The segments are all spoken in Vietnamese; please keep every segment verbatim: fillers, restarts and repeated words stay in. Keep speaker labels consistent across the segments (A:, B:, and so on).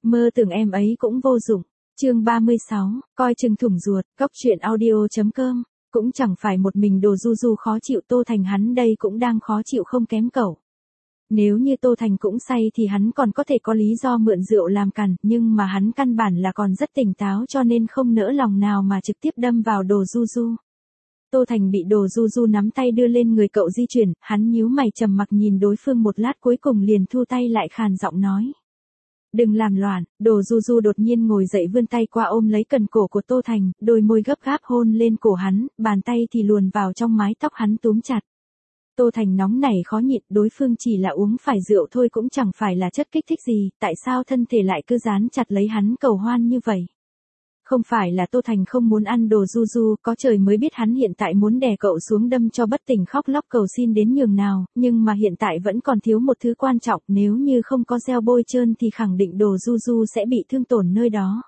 A: Mơ tưởng em ấy cũng vô dụng. Chương ba mươi sáu, coi chừng thủng ruột, cóc truyện audio chấm com. Cũng chẳng phải một mình Đồ Du Du khó chịu, Tô Thành hắn đây cũng đang khó chịu không kém cậu. Nếu như Tô Thành cũng say thì hắn còn có thể có lý do mượn rượu làm cằn, nhưng mà hắn căn bản là còn rất tỉnh táo cho nên không nỡ lòng nào mà trực tiếp đâm vào Đồ Du Du. Tô Thành bị Đồ Du Du nắm tay đưa lên người cậu di chuyển, hắn nhíu mày trầm mặc nhìn đối phương một lát cuối cùng liền thu tay lại khàn giọng nói. Đừng làm loạn. Đồ Du Du đột nhiên ngồi dậy vươn tay qua ôm lấy cần cổ của Tô Thành, đôi môi gấp gáp hôn lên cổ hắn, bàn tay thì luồn vào trong mái tóc hắn túm chặt. Tô Thành nóng nảy khó nhịn, đối phương chỉ là uống phải rượu thôi cũng chẳng phải là chất kích thích gì, tại sao thân thể lại cứ dán chặt lấy hắn cầu hoan như vậy? Không phải là Tô Thành không muốn ăn Đồ Du Du, có trời mới biết hắn hiện tại muốn đè cậu xuống đâm cho bất tỉnh khóc lóc cầu xin đến nhường nào, nhưng mà hiện tại vẫn còn thiếu một thứ quan trọng, nếu như không có gel bôi trơn thì khẳng định Đồ Du Du sẽ bị thương tổn nơi đó.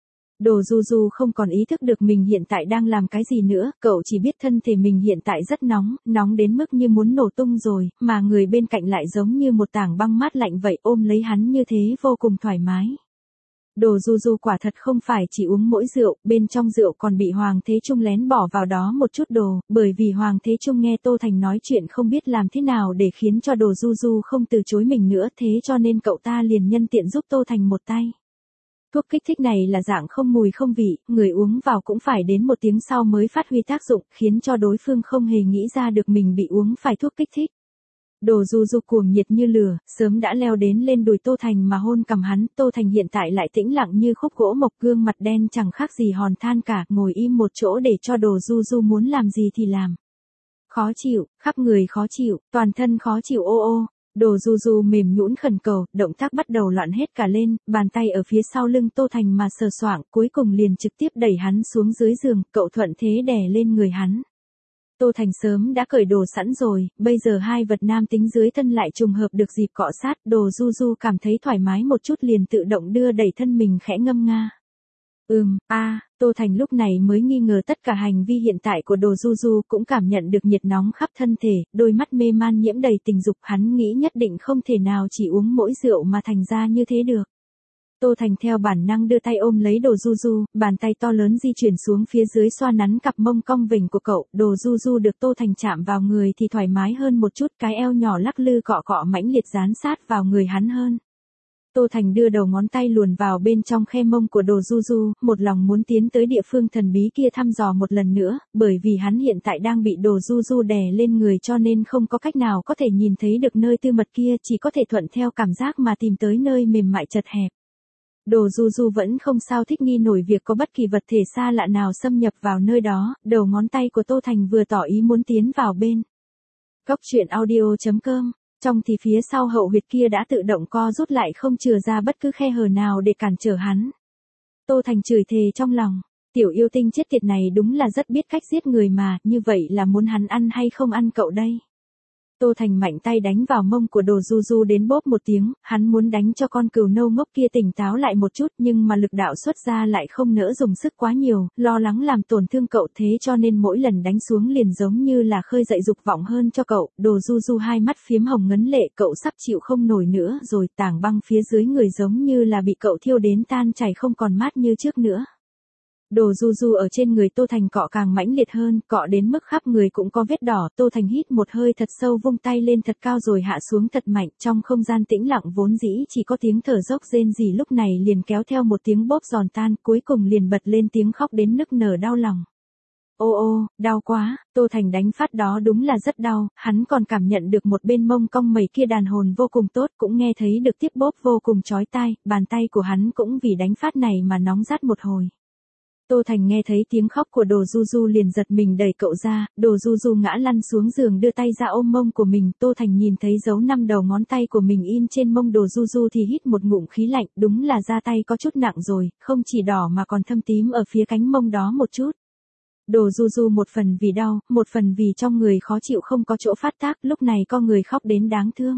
A: Đồ Du Du không còn ý thức được mình hiện tại đang làm cái gì nữa, cậu chỉ biết thân thể mình hiện tại rất nóng, nóng đến mức như muốn nổ tung rồi, mà người bên cạnh lại giống như một tảng băng mát lạnh vậy, ôm lấy hắn như thế vô cùng thoải mái. Đồ Du Du quả thật không phải chỉ uống mỗi rượu, bên trong rượu còn bị Hoàng Thế Trung lén bỏ vào đó một chút đồ, bởi vì Hoàng Thế Trung nghe Tô Thành nói chuyện không biết làm thế nào để khiến cho Đồ Du Du không từ chối mình nữa, thế cho nên cậu ta liền nhân tiện giúp Tô Thành một tay. Thuốc kích thích này là dạng không mùi không vị, người uống vào cũng phải đến một tiếng sau mới phát huy tác dụng, khiến cho đối phương không hề nghĩ ra được mình bị uống phải thuốc kích thích. Đồ Du Du cuồng nhiệt như lửa, sớm đã leo đến lên đùi Tô Thành mà hôn cằm hắn, Tô Thành hiện tại lại tĩnh lặng như khúc gỗ mộc, gương mặt đen chẳng khác gì hòn than cả, ngồi im một chỗ để cho Đồ Du Du muốn làm gì thì làm. Khó chịu, khắp người khó chịu, toàn thân khó chịu ô ô. Đồ Du Du mềm nhũn khẩn cầu, động tác bắt đầu loạn hết cả lên, bàn tay ở phía sau lưng Tô Thành mà sờ soạng, cuối cùng liền trực tiếp đẩy hắn xuống dưới giường, cậu thuận thế đè lên người hắn. Tô Thành sớm đã cởi đồ sẵn rồi, bây giờ hai vật nam tính dưới thân lại trùng hợp được dịp cọ sát, Đồ Du Du cảm thấy thoải mái một chút liền tự động đưa đẩy thân mình khẽ ngâm nga. Ừm, a, à, Tô Thành lúc này mới nghi ngờ tất cả hành vi hiện tại của Đồ Du Du, cũng cảm nhận được nhiệt nóng khắp thân thể, đôi mắt mê man nhiễm đầy tình dục, hắn nghĩ nhất định không thể nào chỉ uống mỗi rượu mà thành ra như thế được. Tô Thành theo bản năng đưa tay ôm lấy Đồ Du Du, bàn tay to lớn di chuyển xuống phía dưới xoa nắn cặp mông cong vểnh của cậu, Đồ Du Du được Tô Thành chạm vào người thì thoải mái hơn một chút, cái eo nhỏ lắc lư cọ cọ mãnh liệt dán sát vào người hắn hơn. Tô Thành đưa đầu ngón tay luồn vào bên trong khe mông của Đồ Du Du, một lòng muốn tiến tới địa phương thần bí kia thăm dò một lần nữa, bởi vì hắn hiện tại đang bị Đồ Du Du đè lên người cho nên không có cách nào có thể nhìn thấy được nơi tư mật kia, chỉ có thể thuận theo cảm giác mà tìm tới nơi mềm mại chật hẹp. Đồ Du Du vẫn không sao thích nghi nổi việc có bất kỳ vật thể xa lạ nào xâm nhập vào nơi đó, đầu ngón tay của Tô Thành vừa tỏ ý muốn tiến vào bên. Cóc truyện audio chấm com. Trong thì phía sau hậu huyệt kia đã tự động co rút lại không chừa ra bất cứ khe hở nào để cản trở hắn. Tô Thành chửi thề trong lòng, tiểu yêu tinh chết tiệt này đúng là rất biết cách giết người mà, như vậy là muốn hắn ăn hay không ăn cậu đây? Tô Thành mạnh tay đánh vào mông của Đồ Du Du đến bóp một tiếng, hắn muốn đánh cho con cừu nâu ngốc kia tỉnh táo lại một chút nhưng mà lực đạo xuất ra lại không nỡ dùng sức quá nhiều, lo lắng làm tổn thương cậu thế cho nên mỗi lần đánh xuống liền giống như là khơi dậy dục vọng hơn cho cậu, Đồ Du Du hai mắt phiếm hồng ngấn lệ, cậu sắp chịu không nổi nữa rồi, tảng băng phía dưới người giống như là bị cậu thiêu đến tan chảy không còn mát như trước nữa. Đồ Du Du ở trên người Tô Thành cọ càng mãnh liệt hơn, cọ đến mức khắp người cũng có vết đỏ, Tô Thành hít một hơi thật sâu vung tay lên thật cao rồi hạ xuống thật mạnh, trong không gian tĩnh lặng vốn dĩ chỉ có tiếng thở dốc rên rỉ lúc này liền kéo theo một tiếng bóp giòn tan, cuối cùng liền bật lên tiếng khóc đến nức nở đau lòng. Ô ô, đau quá, Tô Thành đánh phát đó đúng là rất đau, hắn còn cảm nhận được một bên mông cong mẩy kia đàn hồn vô cùng tốt, cũng nghe thấy được tiếp bóp vô cùng chói tai, bàn tay của hắn cũng vì đánh phát này mà nóng rát một hồi. Tô Thành nghe thấy tiếng khóc của Đồ Du Du liền giật mình đẩy cậu ra, Đồ Du Du ngã lăn xuống giường đưa tay ra ôm mông của mình, Tô Thành nhìn thấy dấu năm đầu ngón tay của mình in trên mông Đồ Du Du thì hít một ngụm khí lạnh, đúng là da tay có chút nặng rồi, không chỉ đỏ mà còn thâm tím ở phía cánh mông đó một chút. Đồ Du Du một phần vì đau, một phần vì trong người khó chịu không có chỗ phát tác, lúc này con người khóc đến đáng thương.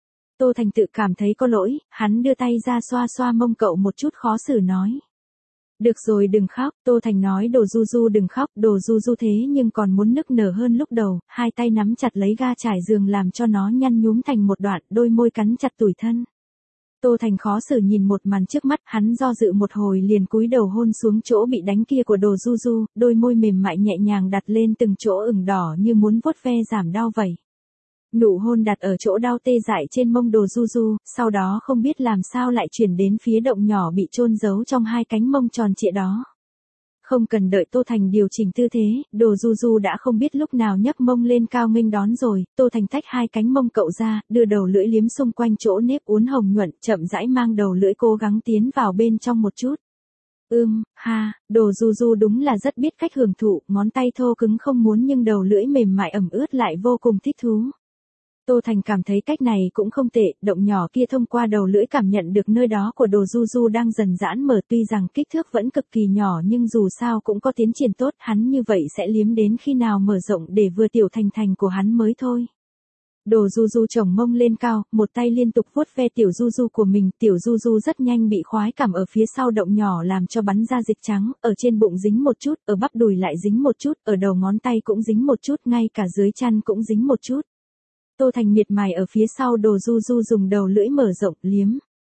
A: Tô Thành tự cảm thấy có lỗi, hắn đưa tay ra xoa xoa mông cậu một chút khó xử nói. Được rồi đừng khóc, Tô Thành nói Đồ Du Du đừng khóc, Đồ Du Du thế nhưng còn muốn nức nở hơn lúc đầu, hai tay nắm chặt lấy ga trải giường làm cho nó nhăn nhúm thành một đoạn, đôi môi cắn chặt tủi thân. Tô Thành khó xử nhìn một màn trước mắt, hắn do dự một hồi liền cúi đầu hôn xuống chỗ bị đánh kia của Đồ Du Du, đôi môi mềm mại nhẹ nhàng đặt lên từng chỗ ửng đỏ như muốn vuốt ve giảm đau vậy. Nụ hôn đặt ở chỗ đau tê dại trên mông Đồ Du Du, sau đó không biết làm sao lại chuyển đến phía động nhỏ bị chôn giấu trong hai cánh mông tròn trịa đó. Không cần đợi Tô Thành điều chỉnh tư thế, Đồ Du Du đã không biết lúc nào nhấc mông lên cao nghênh đón rồi. Tô Thành tách hai cánh mông cậu ra, đưa đầu lưỡi liếm xung quanh chỗ nếp uốn hồng nhuận, chậm rãi mang đầu lưỡi cố gắng tiến vào bên trong một chút. Ưm, ha, Đồ Du Du đúng là rất biết cách hưởng thụ, ngón tay thô cứng không muốn nhưng đầu lưỡi mềm mại ẩm ướt lại vô cùng thích thú. Tô Thành cảm thấy cách này cũng không tệ, động nhỏ kia thông qua đầu lưỡi cảm nhận được nơi đó của Đồ Du Du đang dần giãn mở, tuy rằng kích thước vẫn cực kỳ nhỏ nhưng dù sao cũng có tiến triển tốt, hắn như vậy sẽ liếm đến khi nào mở rộng để vừa tiểu thành thành của hắn mới thôi. Đồ Du Du chồng mông lên cao, một tay liên tục vuốt ve tiểu Du Du của mình, tiểu Du Du rất nhanh bị khoái cảm ở phía sau động nhỏ làm cho bắn ra dịch trắng, ở trên bụng dính một chút, ở bắp đùi lại dính một chút, ở đầu ngón tay cũng dính một chút, ngay cả dưới chân cũng dính một chút. Tô Thành miệt mài ở phía sau Đồ Du Du dùng đầu lưỡi mở rộng, liếm.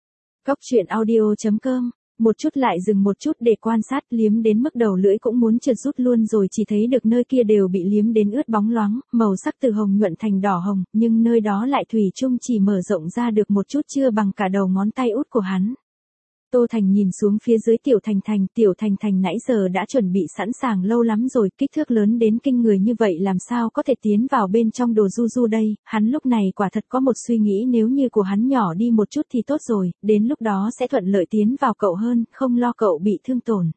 A: Góc truyện audio chấm com, một chút lại dừng một chút để quan sát, liếm đến mức đầu lưỡi cũng muốn trượt rút luôn rồi, chỉ thấy được nơi kia đều bị liếm đến ướt bóng loáng, màu sắc từ hồng nhuận thành đỏ hồng, nhưng nơi đó lại thủy chung chỉ mở rộng ra được một chút, chưa bằng cả đầu ngón tay út của hắn. Tô Thành nhìn xuống phía dưới Tiểu Thành Thành, Tiểu Thành Thành nãy giờ đã chuẩn bị sẵn sàng lâu lắm rồi, kích thước lớn đến kinh người như vậy làm sao có thể tiến vào bên trong Đồ Du Du đây, hắn lúc này quả thật có một suy nghĩ, nếu như của hắn nhỏ đi một chút thì tốt rồi, đến lúc đó sẽ thuận lợi tiến vào cậu hơn, không lo cậu bị thương tổn.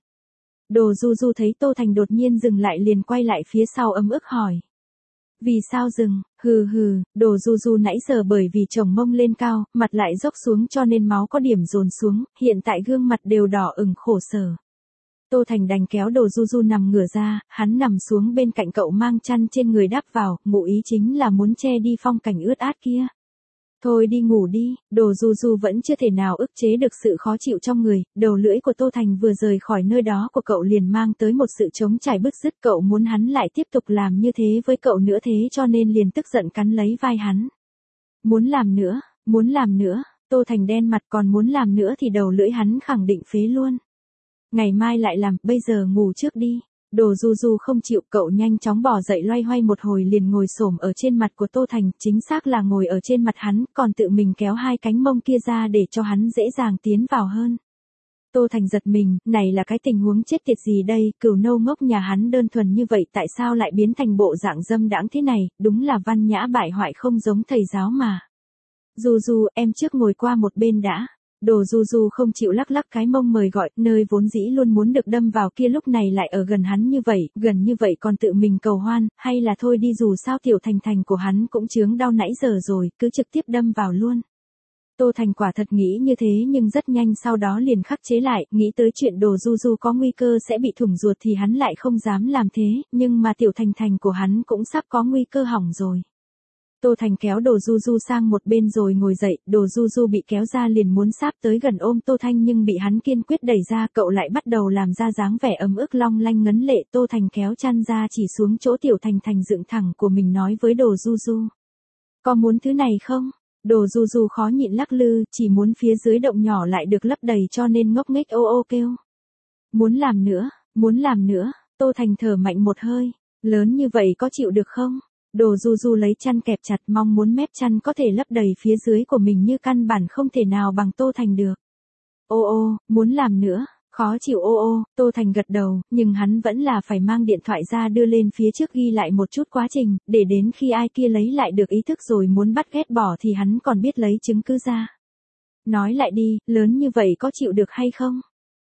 A: Đồ Du Du thấy Tô Thành đột nhiên dừng lại liền quay lại phía sau ấm ức hỏi. Vì sao dừng? Hừ hừ, Đồ Du Du nãy giờ bởi vì chồng mông lên cao, mặt lại dốc xuống cho nên máu có điểm dồn xuống, hiện tại gương mặt đều đỏ ửng khổ sở. Tô Thành đành kéo Đồ Du Du nằm ngửa ra, hắn nằm xuống bên cạnh cậu mang chăn trên người đắp vào, ngụ ý chính là muốn che đi phong cảnh ướt át kia. Thôi đi ngủ đi, Đồ Du Du vẫn chưa thể nào ức chế được sự khó chịu trong người, đầu lưỡi của Tô Thành vừa rời khỏi nơi đó của cậu liền mang tới một sự trống trải bứt rứt, cậu muốn hắn lại tiếp tục làm như thế với cậu nữa thế cho nên liền tức giận cắn lấy vai hắn. Muốn làm nữa, muốn làm nữa, Tô Thành đen mặt, còn muốn làm nữa thì đầu lưỡi hắn khẳng định phế luôn. Ngày mai lại làm, bây giờ ngủ trước đi. Đồ Du Du không chịu, cậu nhanh chóng bỏ dậy loay hoay một hồi liền ngồi xổm ở trên mặt của Tô Thành, chính xác là ngồi ở trên mặt hắn, còn tự mình kéo hai cánh mông kia ra để cho hắn dễ dàng tiến vào hơn. Tô Thành giật mình, này là cái tình huống chết tiệt gì đây, cừu nâu ngốc nhà hắn đơn thuần như vậy tại sao lại biến thành bộ dạng dâm đãng thế này, đúng là văn nhã bại hoại không giống thầy giáo mà. Du Du, em trước ngồi qua một bên đã. Đồ Du Du không chịu lắc lắc cái mông mời gọi, nơi vốn dĩ luôn muốn được đâm vào kia lúc này lại ở gần hắn như vậy, gần như vậy còn tự mình cầu hoan, hay là thôi đi dù sao Tiểu Thành Thành của hắn cũng chướng đau nãy giờ rồi, cứ trực tiếp đâm vào luôn. Tô Thành quả thật nghĩ như thế nhưng rất nhanh sau đó liền khắc chế lại, nghĩ tới chuyện Đồ Du Du có nguy cơ sẽ bị thủng ruột thì hắn lại không dám làm thế, nhưng mà Tiểu Thành Thành của hắn cũng sắp có nguy cơ hỏng rồi. Tô Thành kéo Đồ Du Du sang một bên rồi ngồi dậy, Đồ Du Du bị kéo ra liền muốn sáp tới gần ôm Tô Thanh nhưng bị hắn kiên quyết đẩy ra, cậu lại bắt đầu làm ra dáng vẻ ấm ức long lanh ngấn lệ. Tô Thành kéo chăn ra chỉ xuống chỗ Tiểu Thành Thành dựng thẳng của mình nói với Đồ Du Du. Có muốn thứ này không? Đồ Du Du khó nhịn lắc lư, chỉ muốn phía dưới động nhỏ lại được lấp đầy cho nên ngốc nghếch ô ô kêu. Muốn làm nữa, muốn làm nữa, Tô Thành thở mạnh một hơi, lớn như vậy có chịu được không? Đồ Du Du lấy chăn kẹp chặt mong muốn mép chăn có thể lấp đầy phía dưới của mình như căn bản không thể nào bằng Tô Thành được. Ô ô, muốn làm nữa, khó chịu ô ô, Tô Thành gật đầu, nhưng hắn vẫn là phải mang điện thoại ra đưa lên phía trước ghi lại một chút quá trình, để đến khi ai kia lấy lại được ý thức rồi muốn bắt ghét bỏ thì hắn còn biết lấy chứng cứ ra. Nói lại đi, lớn như vậy có chịu được hay không?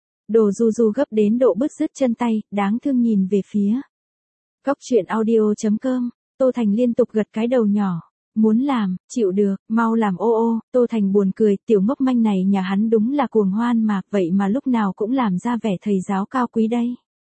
A: Đồ Du Du gấp đến độ bứt rứt chân tay, đáng thương nhìn về phía. Góc truyện audio chấm com. Tô Thành liên tục gật cái đầu nhỏ. Muốn làm, chịu được, mau làm ô ô. Tô Thành buồn cười, tiểu ngốc manh này nhà hắn đúng là cuồng hoan mà, vậy mà lúc nào cũng làm ra vẻ thầy giáo cao quý đây.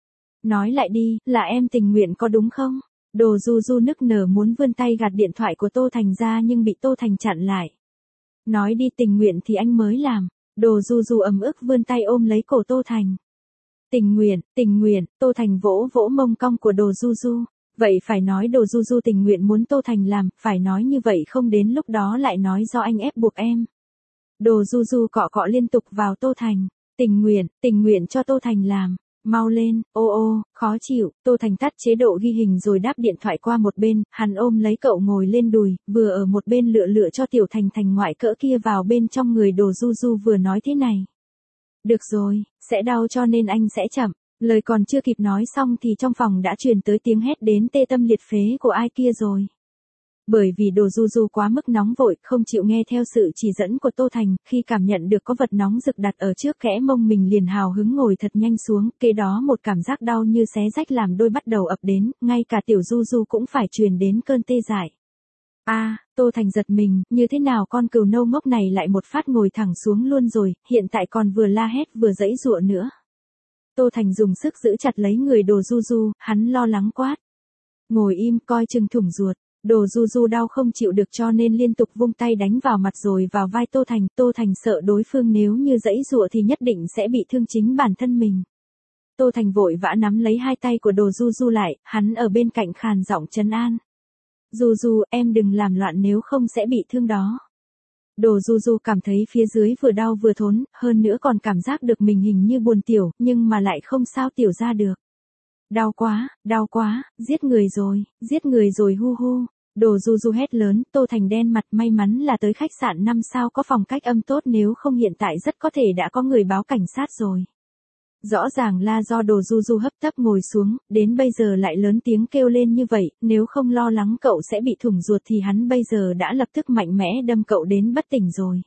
A: Nói lại đi, là em tình nguyện có đúng không? Đồ Du Du nức nở muốn vươn tay gạt điện thoại của Tô Thành ra nhưng bị Tô Thành chặn lại. Nói đi tình nguyện thì anh mới làm. Đồ Du Du ấm ức vươn tay ôm lấy cổ Tô Thành. Tình nguyện, tình nguyện, Tô Thành vỗ vỗ mông cong của Đồ Du Du. Vậy phải nói Đồ Du Du tình nguyện muốn Tô Thành làm, phải nói như vậy không đến lúc đó lại nói do anh ép buộc em. Đồ Du Du cọ cọ liên tục vào Tô Thành. Tình nguyện, tình nguyện cho Tô Thành làm. Mau lên, ô ô, khó chịu. Tô Thành tắt chế độ ghi hình rồi đáp điện thoại qua một bên, hắn ôm lấy cậu ngồi lên đùi, vừa ở một bên lựa lựa cho Tiểu Thành Thành ngoại cỡ kia vào bên trong người Đồ Du Du vừa nói thế này. Được rồi, sẽ đau cho nên anh sẽ chậm. Lời còn chưa kịp nói xong thì trong phòng đã truyền tới tiếng hét đến tê tâm liệt phế của ai kia rồi. Bởi vì Đồ Du Du quá mức nóng vội, không chịu nghe theo sự chỉ dẫn của Tô Thành, khi cảm nhận được có vật nóng rực đặt ở trước kẽ mông mình liền hào hứng ngồi thật nhanh xuống, kế đó một cảm giác đau như xé rách làm đôi bắt đầu ập đến, ngay cả Tiểu Du Du cũng phải truyền đến cơn tê dại. A, à, Tô Thành giật mình, như thế nào con cừu nâu ngốc này lại một phát ngồi thẳng xuống luôn rồi, hiện tại còn vừa la hét vừa giãy giụa nữa. Tô Thành dùng sức giữ chặt lấy người Đồ Du Du, hắn lo lắng quát. Ngồi im coi chừng thủng ruột. Đồ Du Du đau không chịu được cho nên liên tục vung tay đánh vào mặt rồi vào vai Tô Thành. Tô Thành sợ đối phương nếu như giãy giụa thì nhất định sẽ bị thương chính bản thân mình. Tô Thành vội vã nắm lấy hai tay của Đồ Du Du lại, hắn ở bên cạnh khàn giọng trấn an. Du Du, em đừng làm loạn nếu không sẽ bị thương đó. Đồ Du Du cảm thấy phía dưới vừa đau vừa thốn, hơn nữa còn cảm giác được mình hình như buồn tiểu, nhưng mà lại không sao tiểu ra được. Đau quá, đau quá, giết người rồi, giết người rồi hu hu. Đồ Du Du hét lớn, Tô Thành đen mặt, may mắn là tới khách sạn năm sao có phòng cách âm tốt, nếu không hiện tại rất có thể đã có người báo cảnh sát rồi. Rõ ràng là do Đồ Du Du hấp tấp ngồi xuống, đến bây giờ lại lớn tiếng kêu lên như vậy, nếu không lo lắng cậu sẽ bị thủng ruột thì hắn bây giờ đã lập tức mạnh mẽ đâm cậu đến bất tỉnh rồi.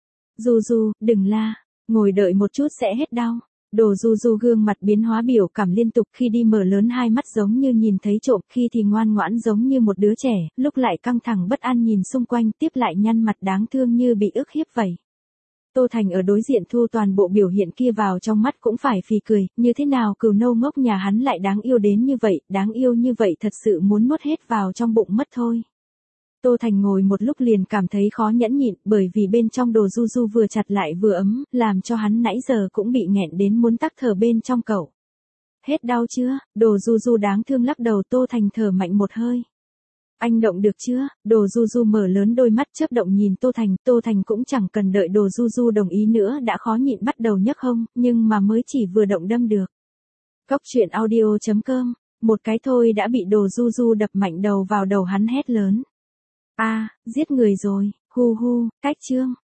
A: Du Du, đừng la, ngồi đợi một chút sẽ hết đau. Đồ Du Du gương mặt biến hóa biểu cảm liên tục, khi đi mở lớn hai mắt giống như nhìn thấy trộm, khi thì ngoan ngoãn giống như một đứa trẻ, lúc lại căng thẳng bất an nhìn xung quanh, tiếp lại nhăn mặt đáng thương như bị ức hiếp vậy. Tô Thành ở đối diện thu toàn bộ biểu hiện kia vào trong mắt cũng phải phì cười, như thế nào cừu nâu ngốc nhà hắn lại đáng yêu đến như vậy, đáng yêu như vậy thật sự muốn nuốt hết vào trong bụng mất thôi. Tô Thành ngồi một lúc liền cảm thấy khó nhẫn nhịn, bởi vì bên trong Đồ Du Du vừa chặt lại vừa ấm, làm cho hắn nãy giờ cũng bị nghẹn đến muốn tắc thở bên trong cậu. Hết đau chưa? Đồ Du Du đáng thương lắc đầu. Tô Thành thở mạnh một hơi. Anh động được chưa? Đồ Du Du mở lớn đôi mắt chớp động nhìn Tô Thành, Tô Thành cũng chẳng cần đợi Đồ Du Du đồng ý nữa đã khó nhịn bắt đầu nhấc hông, nhưng mà mới chỉ vừa động đâm được. Cốc truyện audio chấm com, một cái thôi đã bị Đồ Du Du đập mạnh đầu vào đầu hắn hét lớn. A, à, giết người rồi, hu hu, cách chương.